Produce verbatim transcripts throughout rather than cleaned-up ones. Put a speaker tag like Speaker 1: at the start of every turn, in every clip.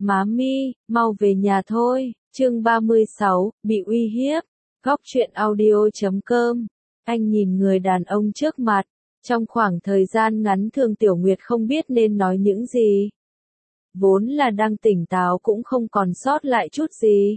Speaker 1: Má mi, mau về nhà thôi. Chương ba mươi sáu, bị uy hiếp. Góc truyện audio chấm com. Anh nhìn người đàn ông trước mặt. Trong khoảng thời gian ngắn Thương Tiểu Nguyệt không biết nên nói những gì. Vốn là đang tỉnh táo cũng không còn sót lại chút gì.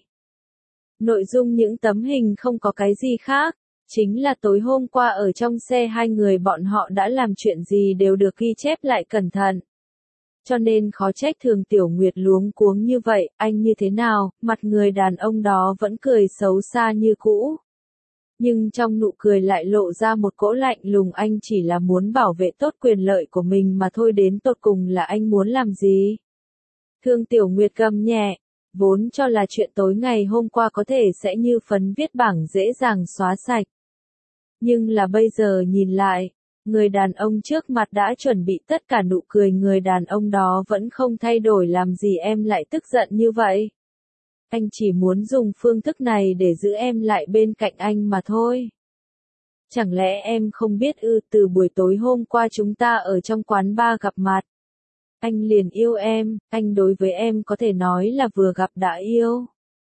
Speaker 1: Nội dung những tấm hình không có cái gì khác. Chính là tối hôm qua ở trong xe hai người bọn họ đã làm chuyện gì đều được ghi chép lại cẩn thận. Cho nên khó trách Thường Tiểu Nguyệt luống cuống như vậy, anh như thế nào, mặt người đàn ông đó vẫn cười xấu xa như cũ. Nhưng trong nụ cười lại lộ ra một cỗ lạnh lùng, anh chỉ là muốn bảo vệ tốt quyền lợi của mình mà thôi, đến tột cùng là anh muốn làm gì? Thương Tiểu Nguyệt gầm nhẹ, vốn cho là chuyện tối ngày hôm qua có thể sẽ như phấn viết bảng dễ dàng xóa sạch. Nhưng là bây giờ nhìn lại, người đàn ông trước mặt đã chuẩn bị tất cả nụ cười, người đàn ông đó vẫn không thay đổi, làm gì em lại tức giận như vậy? Anh chỉ muốn dùng phương thức này để giữ em lại bên cạnh anh mà thôi. Chẳng lẽ em không biết ư, từ buổi tối hôm qua chúng ta ở trong quán bar gặp mặt. Anh liền yêu em, anh đối với em có thể nói là vừa gặp đã yêu.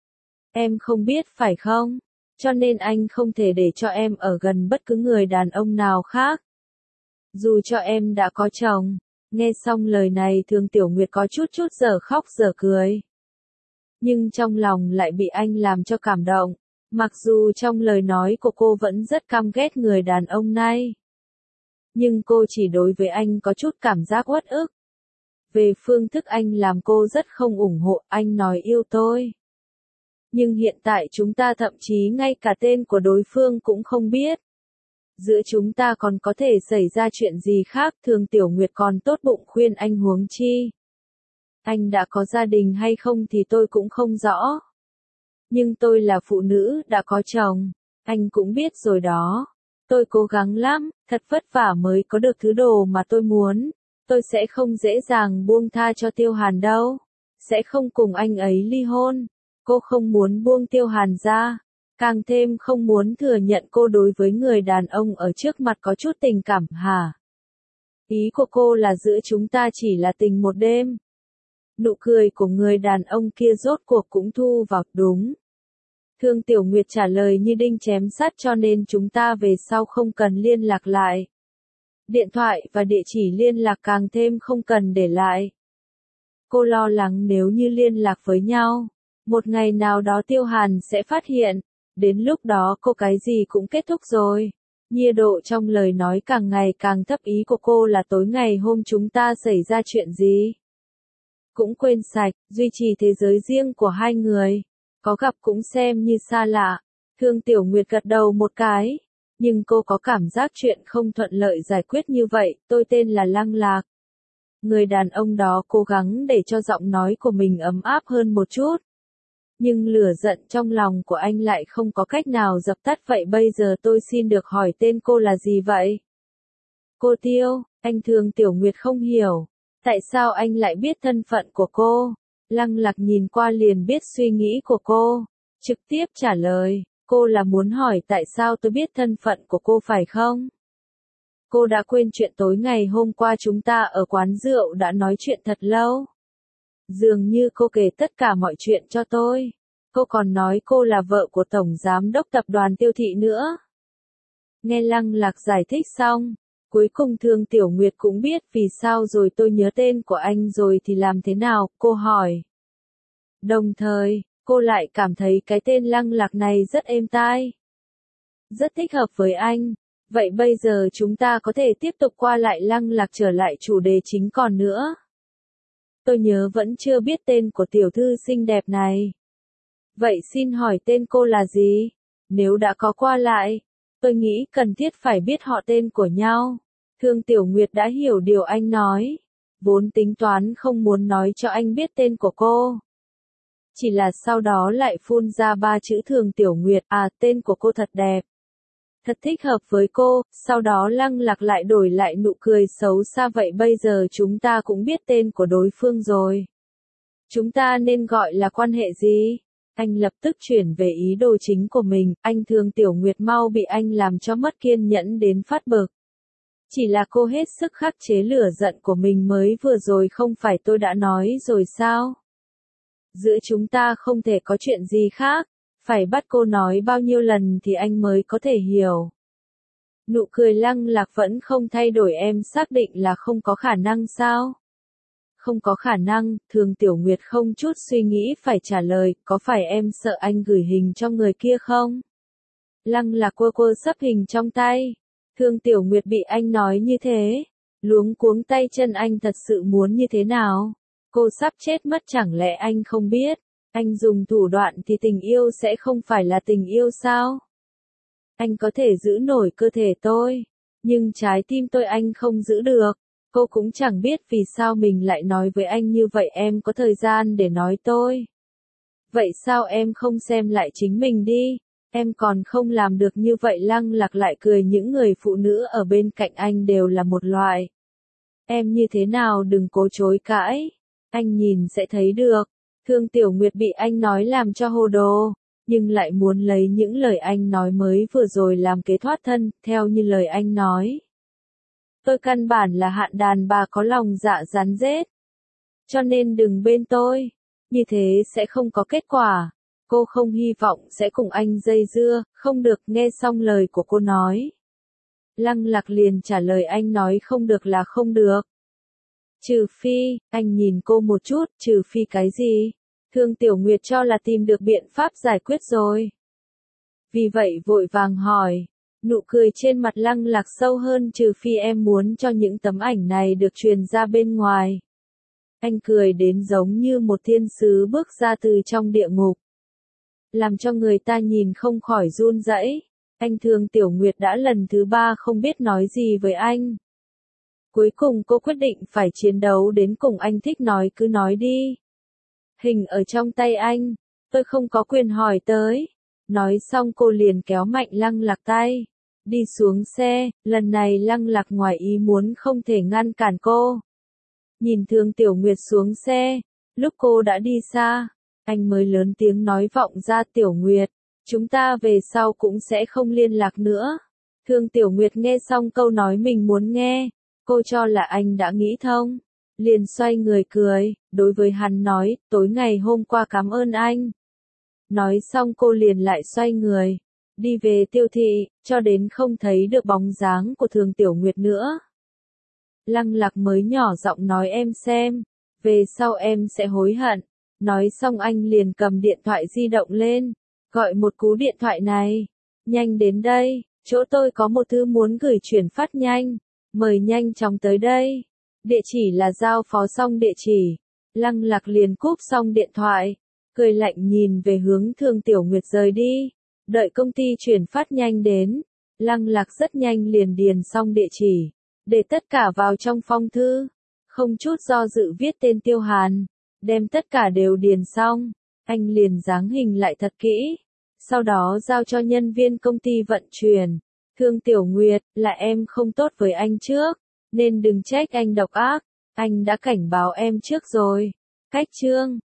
Speaker 1: Em không biết phải không? Cho nên anh không thể để cho em ở gần bất cứ người đàn ông nào khác. Dù cho em đã có chồng. Nghe xong lời này Thương Tiểu Nguyệt có chút chút giờ khóc giờ cười. Nhưng trong lòng lại bị anh làm cho cảm động. Mặc dù trong lời nói của cô vẫn rất căm ghét người đàn ông này. Nhưng cô chỉ đối với anh có chút cảm giác uất ức. Về phương thức anh làm cô rất không ủng hộ, anh nói yêu tôi. Nhưng hiện tại chúng ta thậm chí ngay cả tên của đối phương cũng không biết. Giữa chúng ta còn có thể xảy ra chuyện gì khác, Thường Tiểu Nguyệt còn tốt bụng khuyên anh, huống chi. Anh đã có gia đình hay không thì tôi cũng không rõ. Nhưng tôi là phụ nữ, đã có chồng. Anh cũng biết rồi đó. Tôi cố gắng lắm, thật vất vả mới có được thứ đồ mà tôi muốn. Tôi sẽ không dễ dàng buông tha cho Tiêu Hàn đâu. Sẽ không cùng anh ấy ly hôn. Cô không muốn buông Tiêu Hàn ra. Càng thêm không muốn thừa nhận cô đối với người đàn ông ở trước mặt có chút tình cảm hả? Ý của cô là giữa chúng ta chỉ là tình một đêm. Nụ cười của người đàn ông kia rốt cuộc cũng thu vào, đúng. Thương Tiểu Nguyệt trả lời như đinh chém sắt, cho nên chúng ta về sau không cần liên lạc lại. Điện thoại và địa chỉ liên lạc càng thêm không cần để lại. Cô lo lắng nếu như liên lạc với nhau, một ngày nào đó Tiêu Hàn sẽ phát hiện. Đến lúc đó cô cái gì cũng kết thúc rồi. Nhiệt độ trong lời nói càng ngày càng thấp, ý của cô là tối ngày hôm chúng ta xảy ra chuyện gì. Cũng quên sạch, duy trì thế giới riêng của hai người. Có gặp cũng xem như xa lạ. Thương Tiểu Nguyệt gật đầu một cái. Nhưng cô có cảm giác chuyện không thuận lợi giải quyết như vậy. Tôi tên là Lăng Lạc. Người đàn ông đó cố gắng để cho giọng nói của mình ấm áp hơn một chút. Nhưng lửa giận trong lòng của anh lại không có cách nào dập tắt. Vậy bây giờ tôi xin được hỏi tên cô là gì vậy? Cô Tiêu. Anh Thương Tiểu Nguyệt không hiểu. Tại sao anh lại biết thân phận của cô? Lăng Lạc nhìn qua liền biết suy nghĩ của cô. Trực tiếp trả lời. Cô là muốn hỏi tại sao tôi biết thân phận của cô phải không? Cô đã quên chuyện tối ngày hôm qua chúng ta ở quán rượu đã nói chuyện thật lâu. Dường như cô kể tất cả mọi chuyện cho tôi. Cô còn nói cô là vợ của Tổng Giám đốc Tập đoàn Tiêu Thị nữa. Nghe Lăng Lạc giải thích xong, cuối cùng Thương Tiểu Nguyệt cũng biết vì sao rồi. Tôi nhớ tên của anh rồi thì làm thế nào, cô hỏi. Đồng thời, cô lại cảm thấy cái tên Lăng Lạc này rất êm tai. Rất thích hợp với anh. Vậy bây giờ chúng ta có thể tiếp tục qua lại. Lăng Lạc trở lại chủ đề chính còn nữa. Tôi nhớ vẫn chưa biết tên của tiểu thư xinh đẹp này. Vậy xin hỏi tên cô là gì? Nếu đã có qua lại, tôi nghĩ cần thiết phải biết họ tên của nhau. Thương Tiểu Nguyệt đã hiểu điều anh nói. Vốn tính toán không muốn nói cho anh biết tên của cô. Chỉ là sau đó lại phun ra ba chữ Thương Tiểu Nguyệt. À, tên của cô thật đẹp. Thật thích hợp với cô. Sau đó Lăng Lạc lại đổi lại nụ cười xấu xa. Vậy bây giờ chúng ta cũng biết tên của đối phương rồi. Chúng ta nên gọi là quan hệ gì? Anh lập tức chuyển về ý đồ chính của mình. Anh Thương Tiểu Nguyệt mau bị anh làm cho mất kiên nhẫn đến phát bực. Chỉ là cô hết sức khắc chế lửa giận của mình mới vừa rồi, không phải tôi đã nói rồi sao? giữa chúng ta không thể có chuyện gì khác, phải bắt cô nói bao nhiêu lần thì anh mới có thể hiểu. Nụ cười Lăng Lạc vẫn không thay đổi. Em xác định là không có khả năng sao? Không có khả năng, Thường Tiểu Nguyệt không chút suy nghĩ phải trả lời, có phải em sợ anh gửi hình cho người kia không? Lăng Lạc quơ quơ sấp hình trong tay. Thường Tiểu Nguyệt bị anh nói như thế, luống cuống tay chân. Anh thật sự muốn như thế nào? Cô sắp chết mất, chẳng lẽ anh không biết, anh dùng thủ đoạn thì tình yêu sẽ không phải là tình yêu sao? Anh có thể giữ nổi cơ thể tôi, nhưng trái tim tôi anh không giữ được. Cô cũng chẳng biết vì sao mình lại nói với anh như vậy. Em có thời gian để nói tôi. Vậy sao em không xem lại chính mình đi? Em còn không làm được như vậy. Lăng Lạc lại cười. Những người phụ nữ ở bên cạnh anh đều là một loại. Em như thế nào đừng cố chối cãi. Anh nhìn sẽ thấy được. Thương Tiểu Nguyệt bị anh nói làm cho hồ đồ, nhưng lại muốn lấy những lời anh nói mới vừa rồi làm kế thoát thân. Theo như lời anh nói, tôi căn bản là hạn đàn bà có lòng dạ rắn rết. Cho nên đừng bên tôi. Như thế sẽ không có kết quả. Cô không hy vọng sẽ cùng anh dây dưa. Không được. Nghe xong lời của cô nói, Lăng Lạc liền trả lời. Anh nói không được là không được. Trừ phi, anh nhìn cô một chút. Trừ phi cái gì? Thương Tiểu Nguyệt cho là tìm được biện pháp giải quyết rồi. Vì vậy vội vàng hỏi. Nụ cười trên mặt Lăng Lạc sâu hơn. Trừ phi em muốn cho những tấm ảnh này được truyền ra bên ngoài. Anh cười đến giống như một thiên sứ bước ra từ trong địa ngục, làm cho người ta nhìn không khỏi run rẩy. Anh Thương Tiểu Nguyệt đã lần thứ ba không biết nói gì với anh. Cuối cùng cô quyết định phải chiến đấu đến cùng. Anh thích nói cứ nói đi. Hình ở trong tay anh, tôi không có quyền hỏi tới. Nói xong cô liền kéo mạnh Lăng Lạc tay. Đi xuống xe. Lần này Lăng Lạc ngoài ý muốn không thể ngăn cản cô. Nhìn Thương Tiểu Nguyệt xuống xe, lúc cô đã đi xa, anh mới lớn tiếng nói vọng ra. Tiểu Nguyệt, chúng ta về sau cũng sẽ không liên lạc nữa. Thương Tiểu Nguyệt nghe xong câu nói mình muốn nghe, cô cho là anh đã nghĩ thông, liền xoay người cười, đối với hắn nói, tối ngày hôm qua cảm ơn anh. Nói xong cô liền lại xoay người, đi về Tiêu thị, cho đến không thấy được bóng dáng của Thương Tiểu Nguyệt nữa. Lăng Lạc mới nhỏ giọng nói em xem, về sau em sẽ hối hận. Nói xong anh liền cầm điện thoại di động lên, gọi một cú điện thoại này. Nhanh đến đây, chỗ tôi có một thư muốn gửi chuyển phát nhanh, mời nhanh chóng tới đây. Địa chỉ là giao phó xong địa chỉ. Lăng Lạc liền cúp xong điện thoại, cười lạnh nhìn về hướng Thương Tiểu Nguyệt rời đi. Đợi công ty chuyển phát nhanh đến, Lăng Lạc rất nhanh liền điền xong địa chỉ, để tất cả vào trong phong thư, không chút do dự viết tên Tiêu Hàn, đem tất cả đều điền xong, anh liền dáng hình lại thật kỹ, sau đó giao cho nhân viên công ty vận chuyển. Thương Tiểu Nguyệt, là em không tốt với anh trước, nên đừng trách anh độc ác, anh đã cảnh báo em trước rồi. Cách chương